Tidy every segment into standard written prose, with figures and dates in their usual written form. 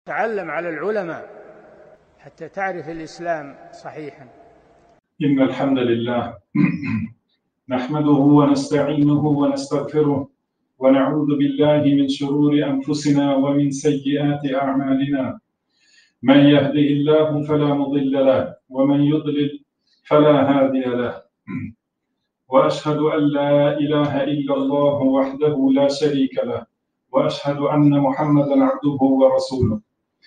تعلم على العلماء حتى تعرف الإسلام صحيحا. إن الحمد لله نحمده ونستعينه ونستغفره ونعوذ بالله من شرور أنفسنا ومن سيئات أعمالنا. من يهده الله فلا مضل له ومن يضلل فلا هادي له. وأشهد أن لا إله إلا الله وحده لا شريك له وأشهد أن محمدًا عبده ورسوله.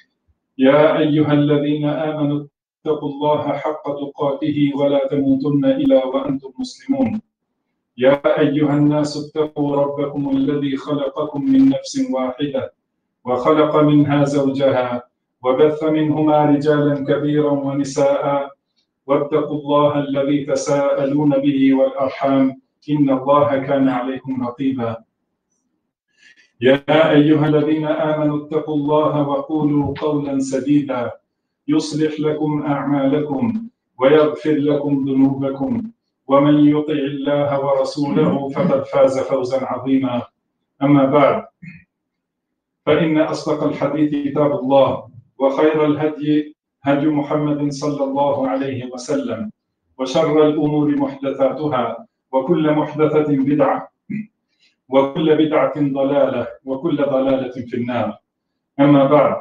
يا أيها الذين آمنوا اتقوا الله حق تقاته ولا تموتن إلا وأنتم مسلمون. يا أيها الناس اتقوا ربكم الذي خلقكم من نفس واحدة وخلق منها زوجها وبث منهما رجالا كثيرا ونساء واتقوا الله الذي تساءلون به والأرحام إن الله كان عليكم رقيبا. يا أيها الذين آمنوا اتقوا الله وقولوا قولا سديدا يصلح لكم أعمالكم ويغفر لكم ذنوبكم ومن يطع الله ورسوله فقد فاز فوزا عظيما. أما بعد، فإن أصدق الحديث كتاب الله وخير الهدي هدي محمد صلى الله عليه وسلم وشر الأمور محدثاتها وكل محدثة بدعة وكل بدعة ضلالة وكل ضلالة في النار. أما بعد،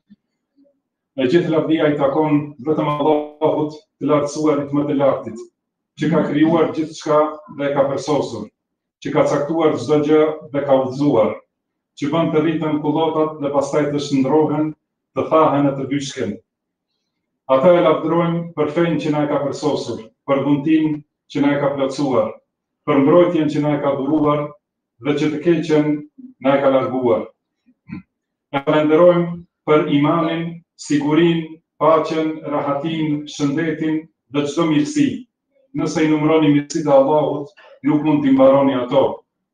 gjithë lavdia I takon vetëm Allahut të lartësuarit më të lartit, që ka krijuar gjithçka dhe ka përsosur, që ka caktuar çdo gjë dhe ka udhëzuar, që bën të rriten kullotat dhe pastaj të shndrohen, të thahen e të vyshken. Ata e lavdërojmë për fenë që na e ka përsosur, për dhuntin që na e ka plotësuar, për mbrojtjen që na e ka dhuruar dhe që të keqen na e ka larguar. E falenderojmë për imanin, sigurinë, paqen, rahatin, shëndetin dhe çdo mirësi. Nëse I numëroni mirësitë e Allahut, nuk mund t'i mbaroni ato.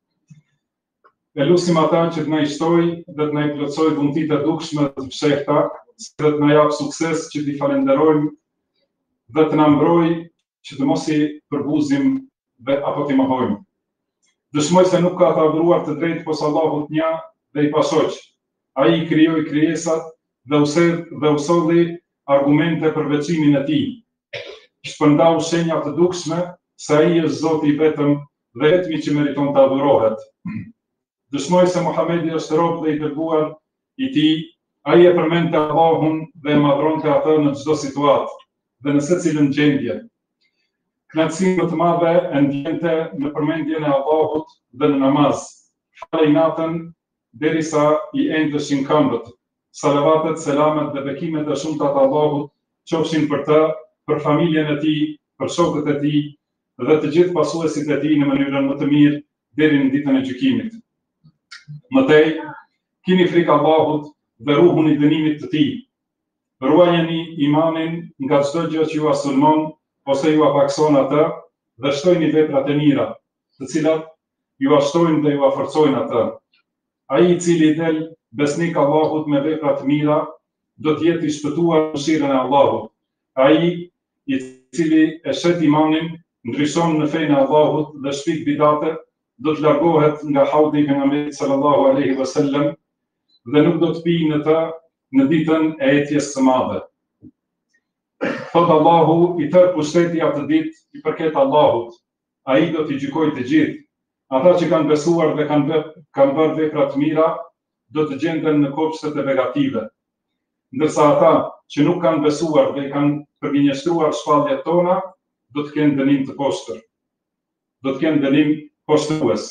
E lutim ata që të na I shtoj dhe të na I plotësoj dhuntitë e dukshme të fshehta, dhe të na jap sukses që t'i falenderojmë dhe të na mbrojë që të mos I përbuzim dhe apo t'i mohojmë. Dëshmoj se nuk ka të adhuruar të drejtë posa Allahut një dhe I pashoq. Ai I krijoi krijesat dhe usolli argumente për veçimin e Tij. Shpërndau shenja të dukshme se ai është Zoti I vetëm dhe vetmi që meriton të adhurohet. Dëshmoj se Muhamedi është rob dhe I dërguar I Tij. Ai e përmendte Allahun dhe e madhronte atë në çdo situatë dhe në secilën gjendje. Kënaqësi më të madhe e ndjente në përmendjen e Allahut dhe në namaz. Falej natën derisa I endeshin këmbët. Salavatet, selamet dhe bekimet e shumta të Allahut qofshin për të, për familjen e tij, për shokët e tij dhe të gjithë pasuesit e tij në mënyrën më të mirë deri në ditën e gjykimit. Mëtej, kini frikë Allahut dhe ruhun I dënimit të tij. Ruajeni imanin nga çdo gjë që ju asulmon ose ju apakson atë dhe shtojni veprat e mira, të cilat ju ashtojnë dhe ju aforcojnë atë. Ai I cili del besnik Allahut me vepra të mira, do të jetë I shpëtuar në mëshirën e Allahut. Ai I cili e shet imanin, ndryshon në fenë e Allahut dhe shpik bidate, do të largohet nga haudi I pejgamberit sallallahu alaihi wasallam dhe nuk do të pijë në të në ditën e etjes së madhe. Thot Allahu, I tërë pushteti atë ditë I përket Allahut. Ai do t'i gjykojë të gjithë. Ata që kanë besuar dhe kanë bërë vepra të mira, do të gjenden në kopshtet e begative. Ndërsa ata që nuk kanë besuar dhe kanë përgjigjëstruar shpalljet tona, do të kenë dënim të poshtër. Do të kenë dënim poshtrues.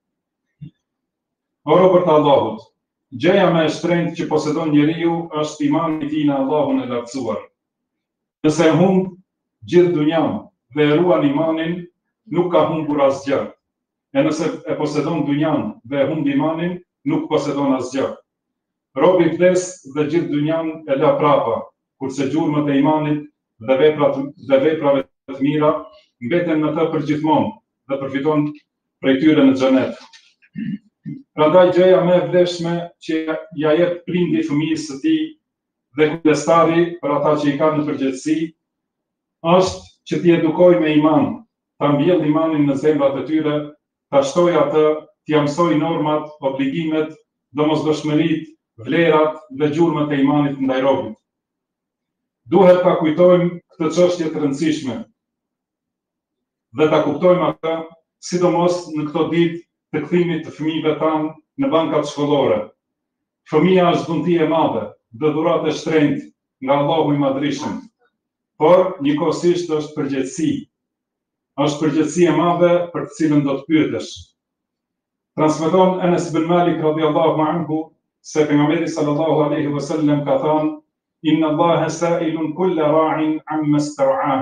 O robërt e Allahut, gjëja më e shtrenjtë që posedon njeriu është imani I tij në Allahun e lartësuar. Nëse e humb gjithë dunjan dhe e ruan imanin, nuk ka humbur asgjë. E nëse e posedon dunjan dhe e humb imanin, nuk posedon asgjë. Robi vdes dhe gjithë dunjan e la prapa, kurse gjurmët e imanit dhe veprave të mira mbeten në të përgjithmonë dhe përfiton prej tyre në xhenet. Prandaj gjëja më e vlefshme që ja jep prindi fëmijës së tij dhe kujdestari për ata që I kanë në përgjithësi, është që t'i edukoj me iman, ta mbjell imanin në zemrat e tyre, ta shtoj atë, t'i mësoj normat, obligimet, domosdoshmëritë vlerat dhe gjurmët e imanit ndaj robit. Duhet ta kujtojmë këtë çështje të rëndësishme dhe ta kuptojmë atë, sidomos në këto ditë të kthimit të fëmijëve tanë në bankat shkollore. Fëmia është dhunti e madhe dhe dhuratë e shtrenjtë nga Allahu i Madhrishëm, por njëkohësisht është përgjegjësi. Është përgjegjësi e madhe për të cilën do të pyetesh. Transmeton Anas ibn Malik radhiyallahu anhu se pejgamberi sallallahu alaihi wasallam ka thënë: Inna Allaha sa'ilun kulla ra'in amma istaw'ah.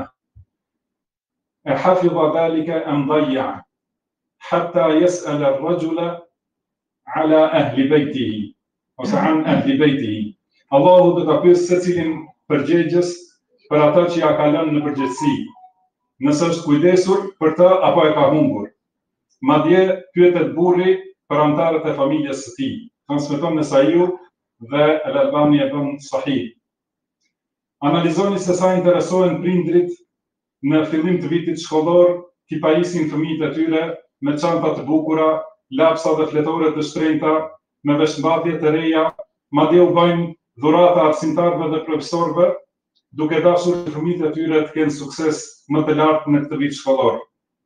E hafidha dhalika am dayya, hatta yas'ala ar-rajula ala ahli baytihi, ose an ahli baytihi. Allahu do ta pyesë secilin përgjegjës për ata që ja ka lënë në përgjegjësi, nëse është kujdesur për të apo e ka humbur. Madje pyetet burri për anëtarët e familjes së tij. Transmeton Nesaiu dhe Al-Albani e bën sahih. Analizoni se sa interesohen prindrit në fillim të vitit shkollor t'i pajisin fëmijët e tyre me çanta të bukura, lapsa dhe fletore të shtrenjta, me veshmbathje të reja, madje u bëjnë dhurata arsimtarëve dhe profesorëve, duke dashur që fëmijët e tyre të kenë sukses më të lartë në këtë vit shkollor.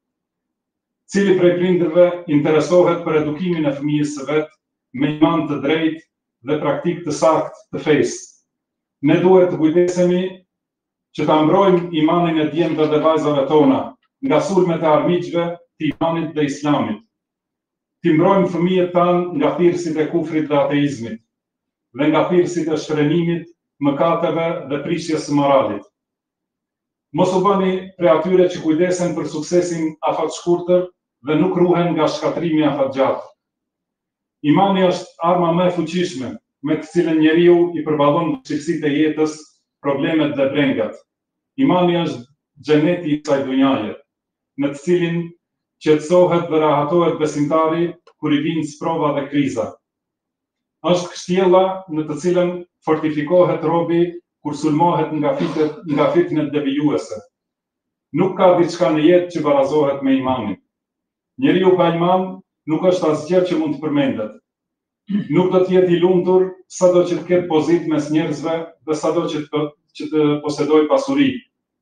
Cili prej prindërve interesohet për edukimin e fëmijës së vet me iman të drejtë dhe praktik të saktë të fesë? Ne duhet të kujdesemi që ta mbrojmë imanin e djemve dhe vajzave tona nga sulmet e armiqve të imanit dhe islamit. Të mbrojmë fëmijët tanë nga thirrësit e kufrit dhe ateizmit dhe nga thirrësit e shkrenimit, mëkateve dhe prishjes së moralit. Mos u bëni prej atyre që kujdesen për suksesin afatshkurtër dhe nuk ruhen nga shkatrimi afatgjatë. Imani është arma më e fuqishme me të cilën njeriu i përballon vështirësitë e jetës, problemet dhe brengat. Imani është xheneti i kësaj dhunjaje, në të cilin qetësohet dhe rahatohet besimtari kur i vijnë sprova dhe kriza. Është kështjella në të cilën fortifikohet robi kur sulmohet nga fitnet devijuese. Nuk ka diçka në jetë që barazohet me imanin. Njeriu pa iman nuk është asgjë që mund të përmendet. Nuk do të jetë i lumtur sado që të ketë pozitë mes njerëzve dhe sado që të posedojë pasuri.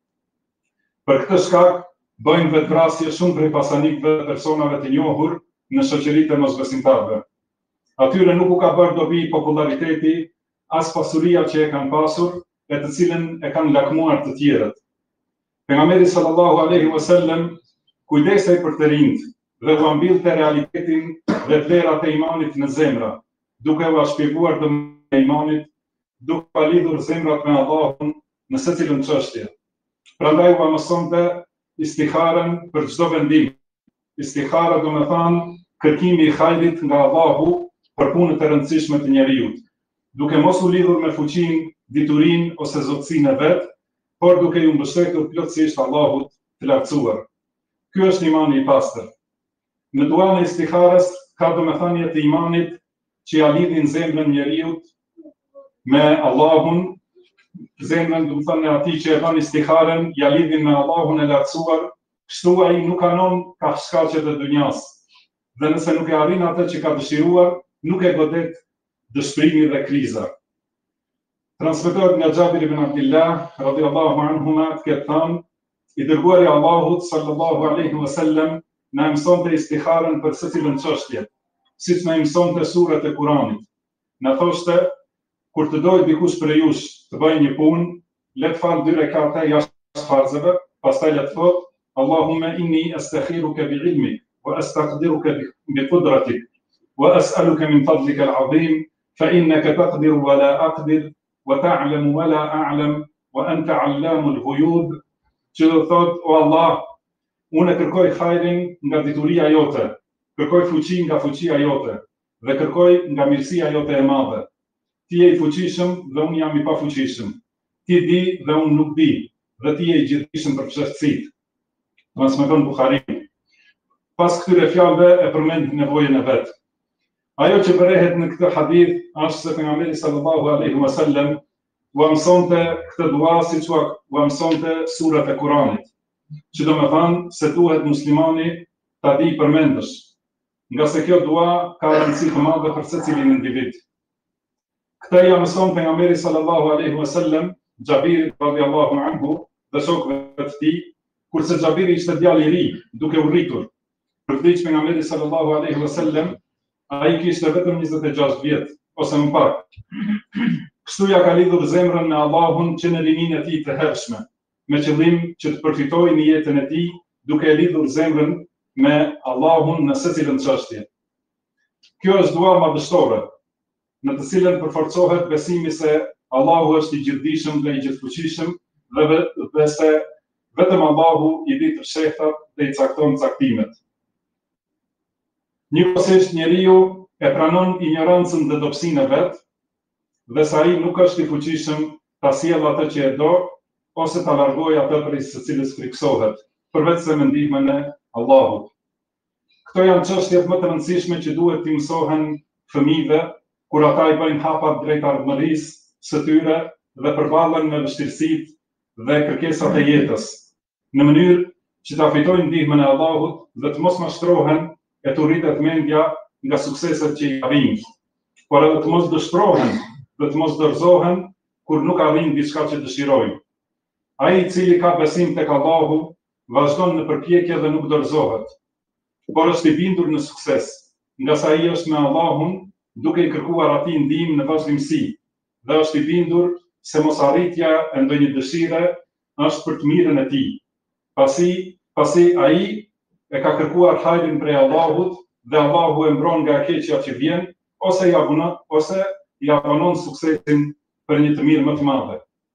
Për këtë shkak bëjnë vetvrasje shumë prej pasanikëve dhe personave të njohur në shoqëritë e mosbesimtarëve. Atyre nuk u ka bërë dobi populariteti, as pasuria që e kanë pasur e të cilën e kanë lakmuar të tjerët. Pejgamberi sallallahu alaihi wasallam kujdesej për të rinjt dhe u ambillte realitetin dhe vlerat e imanit në zemra, duke u shpjeguar dëmet e imanit, duke palidhur zemrat me Allahun në secilën çështje. Prandaj u mësonte istikharën për çdo vendim. Istikhara do të thonë kërkimi i hajrit nga Allahu për punët e rëndësishme të njeriut, duke mos u lidhur me fuqinë, diturinë ose zotësinë e vet, por duke ju mbështetur plotësisht Allahut të lartësuar. Ky është imani i pastër. Në duan e istikharës ka domethënie të imanit që ja lidhin zemrën njeriut me Allahun, zemrën do të thonë atij që e bën istikharën, ja lidhin me Allahun e lartësuar, kështu ai nuk kanon ka shkaqet e dunjas. Dhe nëse nuk e arrin atë që ka dëshiruar, nuk e godet dëshpërimi dhe kriza. Transmetohet nga Xhabir ibn Abdullah radhiyallahu anhuma të thënë: I dërguari i Allahut sallallahu alaihi wasallam na mësonte istikharën për secilën çështje, siç na mësonte surat e Kuranit. Na thoshte: kur të dojë dikush prej jush të bëjë një punë, le të falë 2 rekate jashtë farzeve, pastaj le të thotë: Allahumma inni astakhiruka bi'ilmik wa astaqdiruka bi qudratik wa as'aluka min fadlika al-'azim fa innaka taqdiru wa la aqdir wa ta'lamu wa la a'lam wa anta 'allamul ghuyub. Që do thotë: o Allah, unë kërkoj hajrin nga dituria jote, kërkoj fuqi nga fuqia jote dhe kërkoj nga mirësia jote e madhe. Ti je i fuqishëm dhe unë jam i pafuqishëm. Ti di dhe unë nuk di, dhe ti je i gjithdijshëm për çështësitë. Transmeton Buhariu. Pas këtyre fjalëve e përmend nevojën e vet. Ajo që bërehet në këtë hadith është se pejgamberi sallallahu alaihi wasallam u mësonte këtë dua siç u mësonte surat e Kuranit, që do me thanë se duhet muslimani ta di përmendësh, nga se kjo dua ka rëndësi të madhe për secilin individ. Këta ja mëson pejgamberi sallallahu alaihi wasallam Xhabirit radhiyallahu anhu dhe shokëve të tij, kurse Xhabiri ishte djalë i ri, duke u rritur. Kur vdiq pejgamberi sallallahu alaihi wasallam, ai kishte vetëm 26 vjet ose më pak. Kështu ja ka lidhur zemrën me Allahun që në rininë e tij të hershme, me qëllim që të përfitojë në jetën e tij, duke e lidhur zemrën me Allahun në secilën çështje. Kjo është dua madhështore, në të cilën përforcohet besimi se Allahu është i gjithdijshëm dhe i gjithfuqishëm dhe se vetëm Allahu i di të fshehtat dhe i cakton caktimet. Njëkohësisht njeriu e pranon ignorancën dhe dobësinë e vet, dhe sa ai nuk është i fuqishëm ta sjellë atë që e do ose ta largojë atë prej së cilës friksohet, përveç se me ndihmën e Allahut. Këto janë çështjet më të rëndësishme që duhet t'i mësohen fëmijëve kur ata i bëjnë hapat drejt ardhmërisë së tyre dhe përballen me vështirësitë dhe kërkesat e jetës, në mënyrë që ta fitojnë ndihmën e Allahut dhe të mos mashtrohen e të rritet mendja nga sukseset që i arrijnë, por edhe të mos dështrohen dhe të mos dorëzohen kur nuk arrijnë diçka që dëshirojnë. Ai i cili ka besim tek Allahu vazhdon në përpjekje dhe nuk dorëzohet, por është i bindur në sukses, nga sa ai është me Allahun duke i kërkuar atij ndihmë në vazhdimsi, dhe është i bindur se mosarritja e ndonjë dëshire është për të mirën e tij. Pasi ai e ka kërkuar hajrin prej Allahut dhe Allahu e mbron nga keqja që vjen, ose i abonon suksesin për një të mirë më të madhe.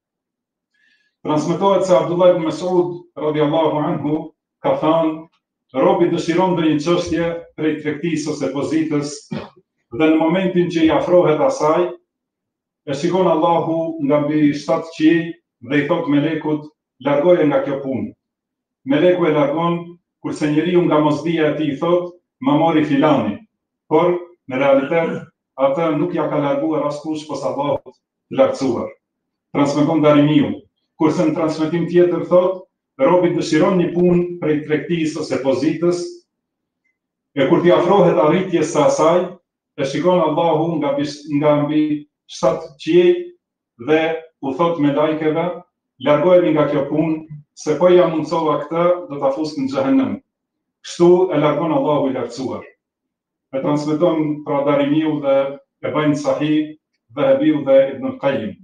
Transmetohet se Abdullah ibn Mas'ud radhiyallahu anhu ka thënë: robi dëshiron ndonjë çështje prej tregtisë ose pozitës, dhe në momentin që i afrohet asaj, e shikon Allahu nga mbi 7 qiell dhe i thot melekut: largoje nga kjo punë. Meleku e largon, kurse njeriu nga mosdia e tij thot: ma mori filani, por në realitet atë nuk ja ka larguar askush posa Allahut të lartësuar. Transmeton Darimiu, kurse në transmetim tjetër thot: robi dëshiron një punë prej tregtisë ose pozitës, e kur t'i afrohet arritjes së asaj, e shikon Allahu nga mbi 7 qiell dhe u thot me lajkeve: largoheni nga kjo punë, se po ja mundsova këtë, do ta fus në xhehenem. Kështu e largon Allahu i lartësuar. E transmeton pra Darimiu dhe e bëjnë Sahih Dhahabiu dhe Ibn Qayyim.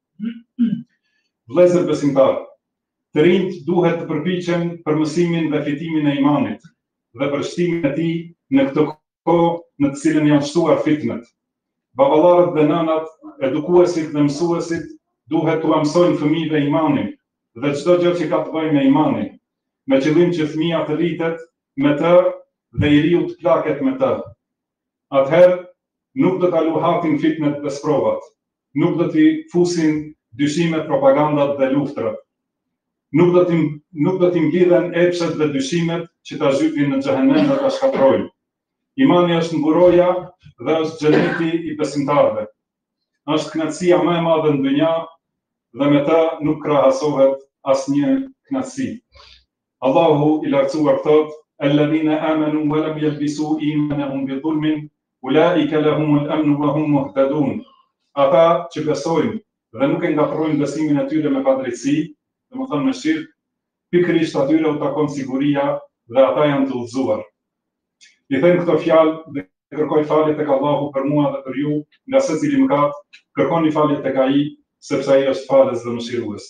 Vëllezër besimtarë, të rinjt duhet të përpiqen për mësimin dhe fitimin e imanit dhe për shtimin e tij në këtë kohë në të cilën janë shtuar fitnet. Baballarët dhe nënat, edukuesit dhe mësuesit duhet t'u mësojnë fëmijëve imanin dhe çdo gjë që ka të bëjë me imanin, me qëllim që fëmia të rritet me të dhe i riu të plaket me të. Atëherë nuk do ta luhatin fitnet dhe sprovat, nuk do t'i fusin dyshimet, propagandat dhe luftrat. Nuk do t'i mblidhen epshet dhe dyshimet që ta zhytin në xhehenem dhe ta shkatrojnë. Imani është mburoja dhe është xheneti i besimtarëve. Është kënaqësia më e madhe në dynja dhe me të nuk krahasohet asnjë kënaqësi. Allahu i lartësuar thot: "Alladhina amanu wa lam yalbisu imanahum bi dhulmin, ulaika lahumul amnu wa hum muhtadun." Ata që besojnë dhe nuk e ngatrojnë besimin e tyre me padrejtësi, domethënë me shirk, pikërisht atyre u takon siguria dhe ata janë të udhëzuar. I them këto fjalë dhe kërkoj falje tek Allahu për mua dhe për ju nga secili mëkat, kërkoni falje tek ai, sepse ai është falës dhe mëshirues.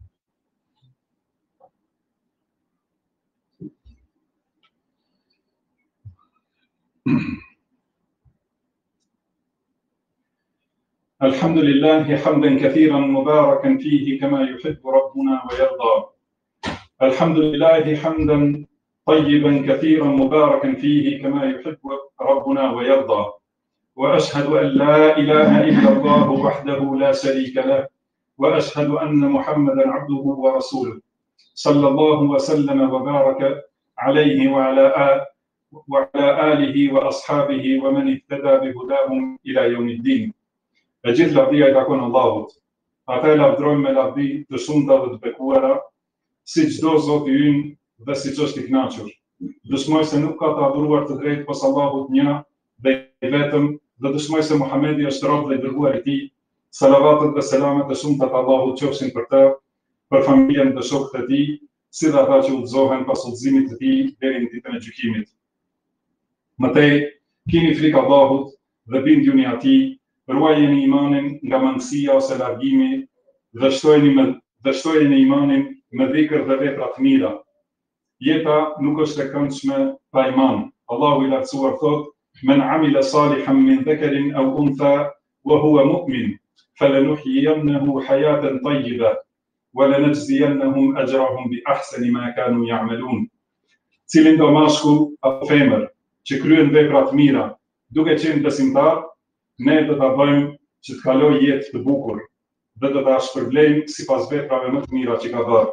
الحمد لله حمدا كثيرا مباركا فيه كما يحب ربنا ويرضى. الحمد لله حمدا طيبا كثيرا مباركا فيه كما يحب ربنا ويرضى. وأشهد أن لا إله إلا الله وحده لا شريك له، وأشهد أن محمدا عبده ورسوله صلى الله وسلم وبارك عليه وعلى آله وأصحابه ومن اهتدى بهداهم إلى يوم الدين. E gjithë lavdia i takon Allahut. Ata e lavdrojmë me lavdi të shumta dhe të bekuara, si çdo Zoti ynë dhe siç është i kënaqur. Dëshmoj se nuk ka të adhuruar të drejtë posa Allahut një dhe i vetëm, dhe dëshmoj se Muhamedi është rob dhe i dërguar i tij, Salavatet dhe selamet e shumta të Allahut qofshin për të, për familjen dhe shokët e tij, si dhe ata që udhëzohen pas udhëzimit të tij deri në ditën e gjykimit. Mëtej, keni frikë Allahut dhe bindjuni atij, ruajeni imanin nga mangësia ose largimi, dhe shtojeni imanin me dhikr dhe vepra të mira. Jeta nuk është e këndshme pa iman. Allahu i lartësuar thot: "Men amila salihan min dhakarin aw untha wa huwa mu'min, falanuhyiyannahu hayatan tayyibah wa lanajziyannahum ajrahum bi ahsani ma kanu ya'malun." Cilin do mashkull apo femër që kryen vepra të mira, duke qenë besimtar, ne do ta bëjmë që të kalojë jetë të bukur dhe do ta shpërblejmë sipas veprave më të mira që ka bërë.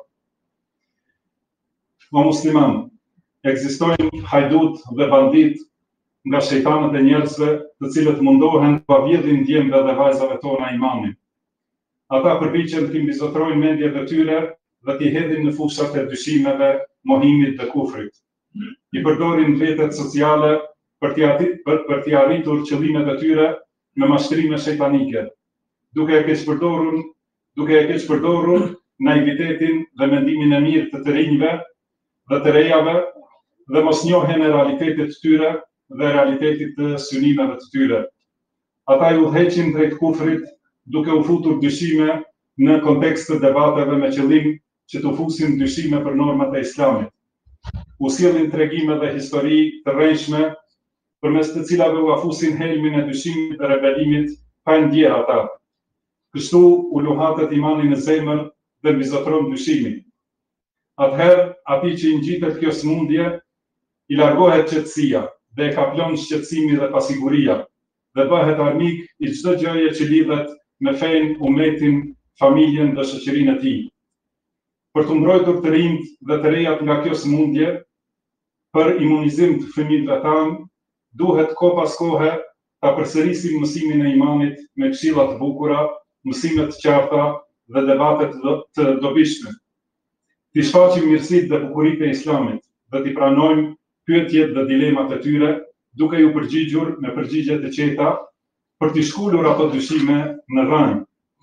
O musliman, ekzistojnë hajdut dhe bandit nga shejtanët e njerëzve, të cilët mundohen pa vjedhin djemve dhe vajzave tona imanin. Ata përpiqen të mbizotrojnë mendjet e tyre dhe t'i hedhin në fushat e dyshimeve, mohimit dhe kufrit. I përdorin rrjetet sociale për t'i arritur qëllimet e tyre me mashtrime shejtanike, duke e keq përdorur naivitetin dhe mendimin e mirë të rinjve dhe të rejave dhe mosnjohjen e realitetit të tyre dhe realitetit të synimeve të tyre. Ata i udhëheqin drejt kufrit duke u futur dyshime në kontekst të debateve me qëllim që të fusin dyshime për normat e islamit. U sjellin tregime dhe histori të rrejshme përmes të cilave u afusin helmin e dyshimit dhe rebelimit pa ndjer ata. Kështu u luhatet imani në zemër dhe mbizotron dyshimin. Atëherë, atij që i ngjitet kjo smundje, i largohet qetësia dhe e kaplon shqetësimi dhe pasiguria dhe bëhet armik i çdo gjëje që lidhet me fenë, umetin, familjen dhe shoqërinë e tij. Për të mbrojtur të rinjt dhe të rejat nga kjo smundje, për imunizim të fëmijëve tanë, duhet kohë pas kohe ta përsërisim mësimin e imanit me këshilla të bukura, mësime të qarta dhe debate të dobishme. T'i shfaqim mirësitë dhe bukuritë e islamit dhe t'i pranojmë pyetjet dhe dilemat e tyre, duke ju përgjigjur me përgjigje të qeta për t'i shkullur ato dyshime në rrënjë.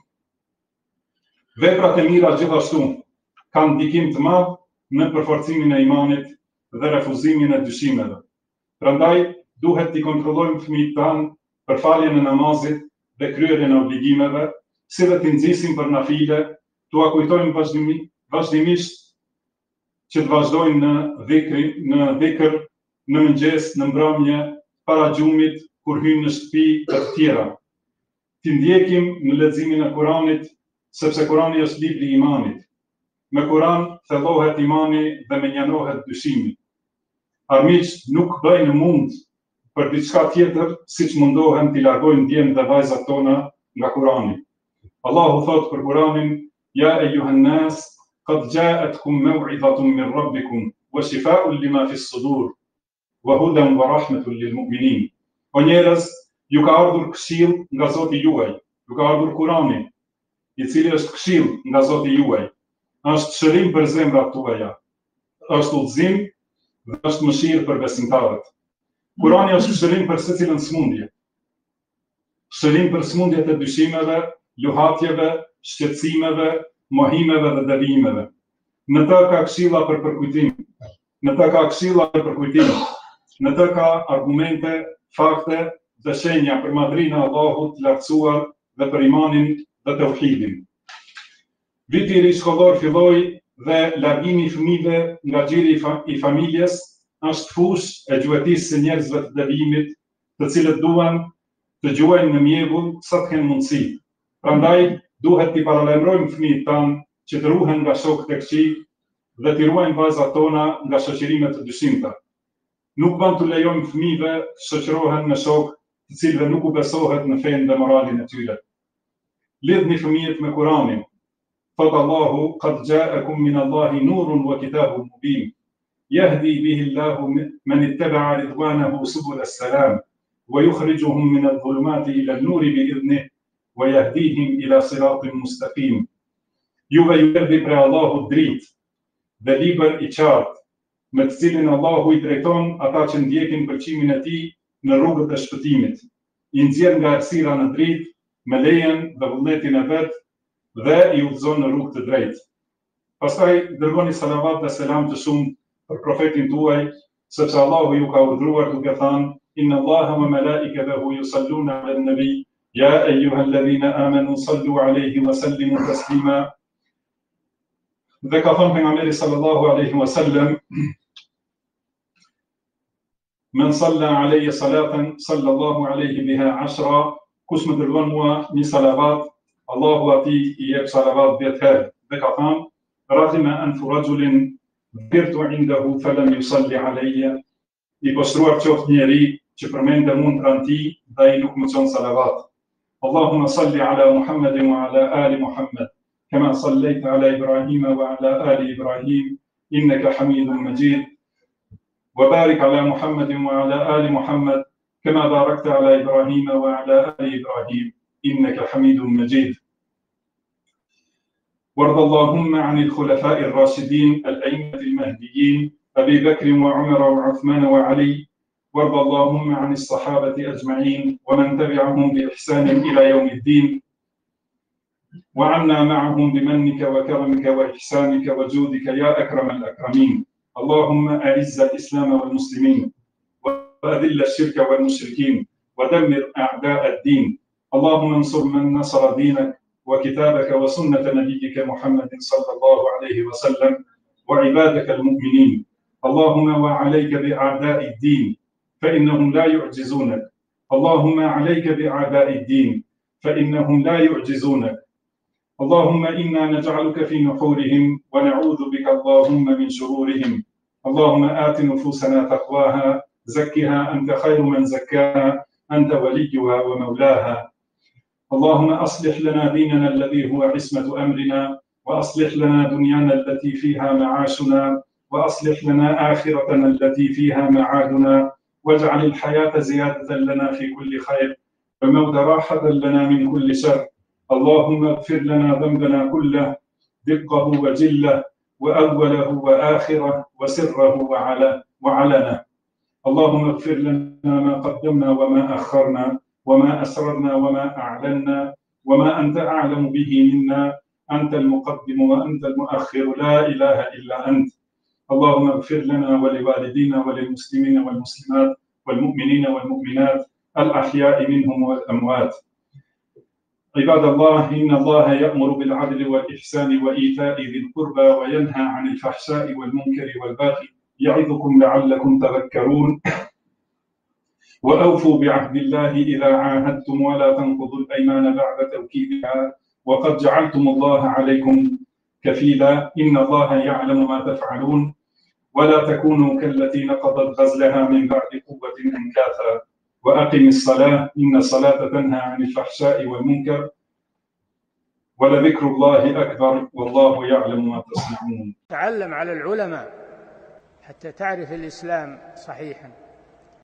Veprat e mira gjithashtu kanë ndikim të madh në përforcimin e imanit dhe refuzimin e dyshimeve. Prandaj duhet t'i kontrollojmë fëmijët tanë për faljen e namazit dhe kryerjen e obligimeve, si dhe t'i nxisim për nafile, t'u kujtojmë vazhdimisht që të vazhdojnë në dhikr, në mëngjes, në mbrëmje, para gjumit, kur hyjnë në shtëpi dhe të tjera. T'i ndjekim në leximin e Kuranit, sepse Kurani është libri i imanit. Me Kuran thellohet imani dhe menjanohet dyshimi. Armiqt nuk bëjnë mund për diçka tjetër, siç mundohen t'i largojnë djemt dhe vajzat tona nga Kurani. Allahu thot për Kuranin: "Ja eyyuhan nas, qad ja'atkum maw'izatun min rabbikum wa shifaa'un lima fi as-sudur wa hudan wa rahmatun lil mu'minin." O njerëz, ju ka ardhur këshill nga Zoti juaj, ju ka ardhur Kurani, i cili është këshill nga Zoti juaj. Është shërim për zemrat tuaja, është udhëzim dhe është mëshirë për besimtarët. Kurani është shërim për secilën smundje. Shërim për smundjet e dyshimeve, luhatjeve, shqetësimeve, mohimeve dhe devijimeve. Në të ka këshilla për përkujtim, në të ka argumente, fakte dhe shenja për madhrinë e Allahut të lartësuar dhe për imanin dhe tauhidin. Viti i ri shkollor filloi dhe largimi i fëmijëve nga xhiri i familjes është fushë e gjuetisë së njerëzve të devijimit, të cilët duan të gjuajnë në mjegull sa të kenë mundësi. Prandaj duhet t'i paralajmërojmë fëmijët tanë që të ruhen nga shokët e këqij dhe t'i ruajmë vajzat tona nga shoqërime të dyshimta. Nuk bën të lejojmë fëmijëve të shoqërohen me shokë të cilëve nuk u besohet në fenë dhe moralin e tyre. Lidhni fëmijët me Kuranin. Thot Allahu: "Qad ja'akum min Allahi nurun wa kitabun mubin. Yahdi bihi Allahu man ittaba'a ridwanahu subul as-salam wa yukhrijuhum min adh-dhulumati ila an-nuri bi'idhnihi wa yahdihim ila siratin mustaqim." Juve ju erdhi prej Allahut dritë dhe libër i qartë, me të cilin Allahu i drejton ata që ndjekin pëlqimin e tij në rrugët e shpëtimit. I nxjerr nga errësira në dritë me lejen dhe vullnetin e vet dhe i udhëzon në rrugë të drejtë. Pastaj dërgoni salavat dhe selam të shumtë për profetin tuaj, sepse Allahu ju ka urdhëruar duke thënë: Inna Allaha wa malaikatahu yusalluna 'alan nabi ya ayyuhalladhina amanu sallu 'alayhi wa sallimu taslima. Dhe ka thënë pejgamberi sallallahu alaihi wasallam: Men salla alayya salatan sallallahu alayhi biha 10, kush më dërgon mua një salavat, Allahu atij i jep salavat 10 herë. Dhe ka thënë: Raghima anfu rajulin dhkirtu indahu falam yusalli alayya. I poshtruar qoftë njeri që përmendem unë pranë tij dhe ai nuk më çon salavat. Allahumma salli ala Muhammadin wa ala ali Muhammad kama sallaita ala Ibrahima wa ala ali Ibrahim innaka Hamidum Majid. وبارك على محمد وعلى آل محمد كما باركت على إبراهيم وعلى آل إبراهيم إنك حميد مجيد. وارض اللهم عن الخلفاء الراشدين الأئمة المهديين أبي بكر وعمر وعثمان وعلي. وارض اللهم عن الصحابة أجمعين ومن تبعهم بإحسان إلى يوم الدين. وعنا معهم بمنك وكرمك وإحسانك وجودك يا أكرم الأكرمين. اللهم أعز الإسلام والمسلمين وأذل الشرك والمشركين ودمر أعداء الدين. اللهم انصر من نصر دينك وكتابك وسنة نبيك محمد صلى الله عليه وسلم وعبادك المؤمنين. اللهم وعليك بأعداء الدين فإنهم لا يعجزونك. اللهم عليك بأعداء الدين فإنهم لا يعجزونك. اللهم إنا نجعلك في نحورهم ونعوذ بك اللهم من شرورهم. اللهم آت نفوسنا تقواها زكها أنت خير من زكاها أنت وليها ومولاها. اللهم أصلح لنا ديننا الذي هو عصمة أمرنا وأصلح لنا دنيانا التي فيها معاشنا وأصلح لنا آخرتنا التي فيها معادنا واجعل الحياة زيادة لنا في كل خير والموت راحة لنا من كل شر. اللهم اغفر لنا ذنبنا كله دقه وجله وأوله وآخره وسره وعلنه. اللهم اغفر لنا ما قدمنا وما أخرنا وما أسررنا وما أعلنا وما أنت أعلم به منا. أنت المقدم وأنت المؤخر لا إله إلا أنت. اللهم اغفر لنا ولوالدينا وللمسلمين والمسلمات والمؤمنين والمؤمنات الأحياء منهم والأموات. عباد الله إن الله يأمر بالعدل والإحسان وإيتاء ذي القربى وينهى عن الفحشاء والمنكر والبغي يعظكم لعلكم تذكرون. وأوفوا بعهد الله إذا عاهدتم ولا تنقضوا الأيمان بعد توكيدها وقد جعلتم الله عليكم كفيلا إن الله يعلم ما تفعلون. ولا تكونوا كالتي نقضت غزلها من بعد قوة أنكاثا. وأقم الصلاة إن الصلاة تنهى عن الفحشاء والمنكر ولذكر الله أكبر والله يعلم ما تصنعون. تعلم على العلماء حتى تعرف الإسلام صحيحا.